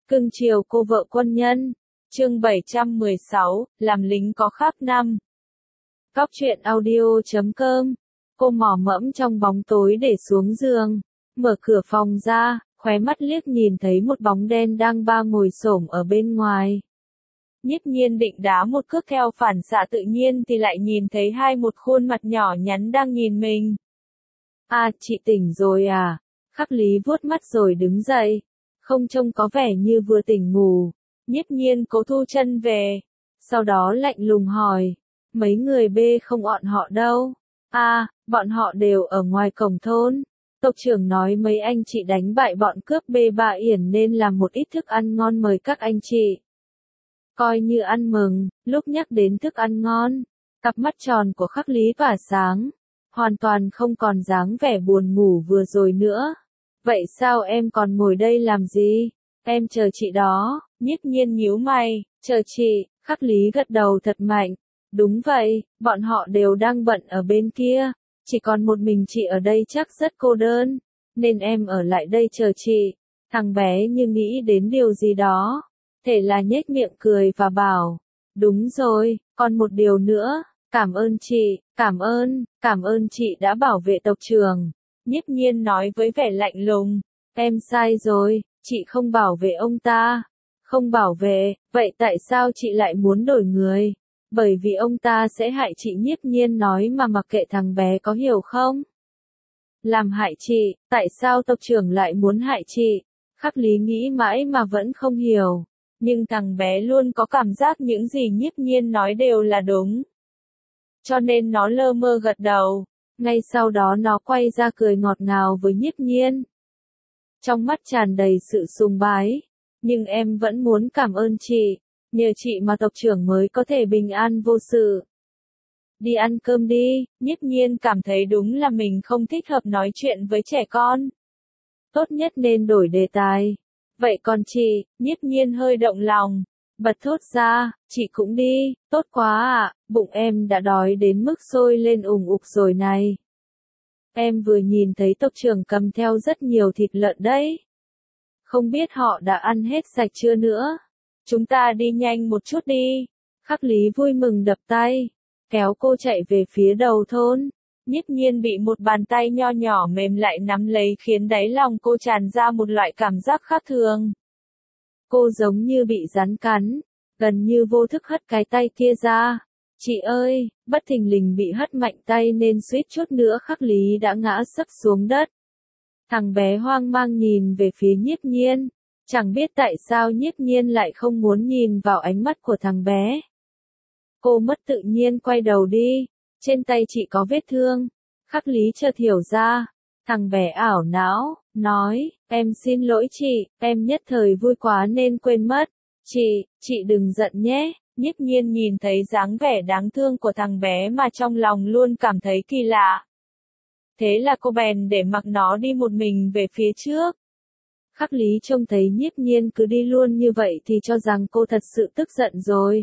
Cưng chiều cô vợ quân nhân. Chương 716, làm lính có khác năm. Cóc truyện audio.com. Cô mò mẫm trong bóng tối để xuống giường, mở cửa phòng ra, khóe mắt liếc nhìn thấy một bóng đen đang ngồi xổm ở bên ngoài. Nhiếp Nhiên định đá một cước theo phản xạ tự nhiên thì lại nhìn thấy một khuôn mặt nhỏ nhắn đang nhìn mình. À, chị tỉnh rồi à? Khắc Lý vuốt mắt rồi đứng dậy. Không trông có vẻ như vừa tỉnh ngủ. Nhiếp Nhiên cố thu chân về. Sau đó lạnh lùng hỏi. Mấy người B không bọn họ đâu? À, bọn họ đều ở ngoài cổng thôn. Tộc trưởng nói mấy anh chị đánh bại bọn cướp B3 Yển nên làm một ít thức ăn ngon mời các anh chị. Coi như ăn mừng, lúc nhắc đến thức ăn ngon, cặp mắt tròn của Khắc Lý tỏa sáng. Hoàn toàn không còn dáng vẻ buồn ngủ vừa rồi nữa. Vậy sao em còn ngồi đây làm gì? Em chờ chị đó. Nhiếp Nhiên nhíu mày. Chờ chị. Khắc Lý gật đầu thật mạnh. Đúng vậy, bọn họ đều đang bận ở bên kia. Chỉ còn một mình chị ở đây chắc rất cô đơn. Nên em ở lại đây chờ chị. Thằng bé như nghĩ đến điều gì đó. Thể là nhếch miệng cười và bảo. Đúng rồi, còn một điều nữa. Cảm ơn chị, cảm ơn chị đã bảo vệ tộc trưởng. Nhiếp Nhiên nói với vẻ lạnh lùng. Em sai rồi, chị không bảo vệ ông ta. Không bảo vệ, vậy tại sao chị lại muốn đổi người? Bởi vì ông ta sẽ hại chị. Nhiếp Nhiên nói mà mặc kệ thằng bé có hiểu không? Làm hại chị, tại sao tộc trưởng lại muốn hại chị? Khắc Lý nghĩ mãi mà vẫn không hiểu. Nhưng thằng bé luôn có cảm giác những gì Nhiếp Nhiên nói đều là đúng. Cho nên nó lơ mơ gật đầu. Ngay sau đó nó quay ra cười ngọt ngào với Nhiếp Nhiên. Trong mắt tràn đầy sự sùng bái. Nhưng em vẫn muốn cảm ơn chị. Nhờ chị mà tộc trưởng mới có thể bình an vô sự. Đi ăn cơm đi. Nhiếp Nhiên cảm thấy đúng là mình không thích hợp nói chuyện với trẻ con. Tốt nhất nên đổi đề tài. Vậy còn chị? Nhiếp Nhiên hơi động lòng. Bật thốt ra, chị cũng đi, tốt quá ạ, bụng em đã đói đến mức sôi lên ủng ục rồi này. Em vừa nhìn thấy tộc trưởng cầm theo rất nhiều thịt lợn đấy. Không biết họ đã ăn hết sạch chưa nữa. Chúng ta đi nhanh một chút đi. Khắc Lý vui mừng đập tay, kéo cô chạy về phía đầu thôn. Nhiếp Nhiên bị một bàn tay nho nhỏ mềm lại nắm lấy khiến đáy lòng cô tràn ra một loại cảm giác khác thường. Cô giống như bị rắn cắn, gần như vô thức hất cái tay kia ra. Chị ơi, bất thình lình bị hất mạnh tay nên suýt chút nữa Khắc Lý đã ngã sấp xuống đất. Thằng bé hoang mang nhìn về phía Nhiếp Nhiên. Chẳng biết tại sao Nhiếp Nhiên lại không muốn nhìn vào ánh mắt của thằng bé. Cô mất tự nhiên quay đầu đi. Trên tay chị có vết thương. Khắc Lý chợt hiểu ra. Thằng bé ảo não, nói, em xin lỗi chị, em nhất thời vui quá nên quên mất. Chị đừng giận nhé. Nhiếp Nhiên nhìn thấy dáng vẻ đáng thương của thằng bé mà trong lòng luôn cảm thấy kỳ lạ. Thế là cô bèn để mặc nó đi một mình về phía trước. Khắc Lý trông thấy Nhiếp Nhiên cứ đi luôn như vậy thì cho rằng cô thật sự tức giận rồi.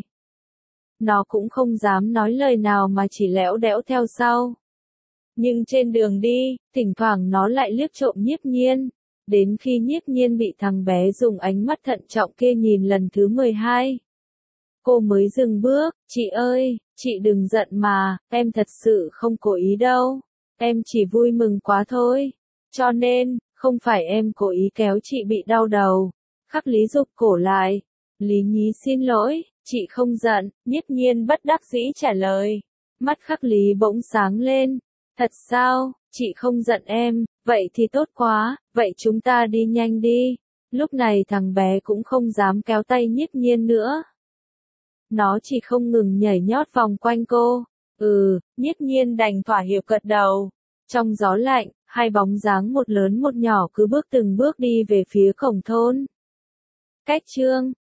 Nó cũng không dám nói lời nào mà chỉ lẽo đẽo theo sau. Nhưng trên đường đi, thỉnh thoảng nó lại liếc trộm Nhiếp Nhiên. Đến khi Nhiếp Nhiên bị thằng bé dùng ánh mắt thận trọng kia nhìn lần thứ 12. Cô mới dừng bước. Chị ơi, chị đừng giận mà, em thật sự không cố ý đâu. Em chỉ vui mừng quá thôi. Cho nên, không phải em cố ý kéo chị bị đau đầu. Khắc Lý giục cổ lại. Lý nhí xin lỗi, chị không giận. Nhiếp Nhiên bất đắc dĩ trả lời. Mắt Khắc Lý bỗng sáng lên. Thật sao, chị không giận em, vậy thì tốt quá, vậy chúng ta đi nhanh đi. Lúc này thằng bé cũng không dám kéo tay Nhiếp Nhiên nữa. Nó chỉ không ngừng nhảy nhót vòng quanh cô. Nhiếp Nhiên đành thỏa hiệp gật đầu. Trong gió lạnh, hai bóng dáng một lớn một nhỏ cứ bước từng bước đi về phía cổng thôn. Cách chương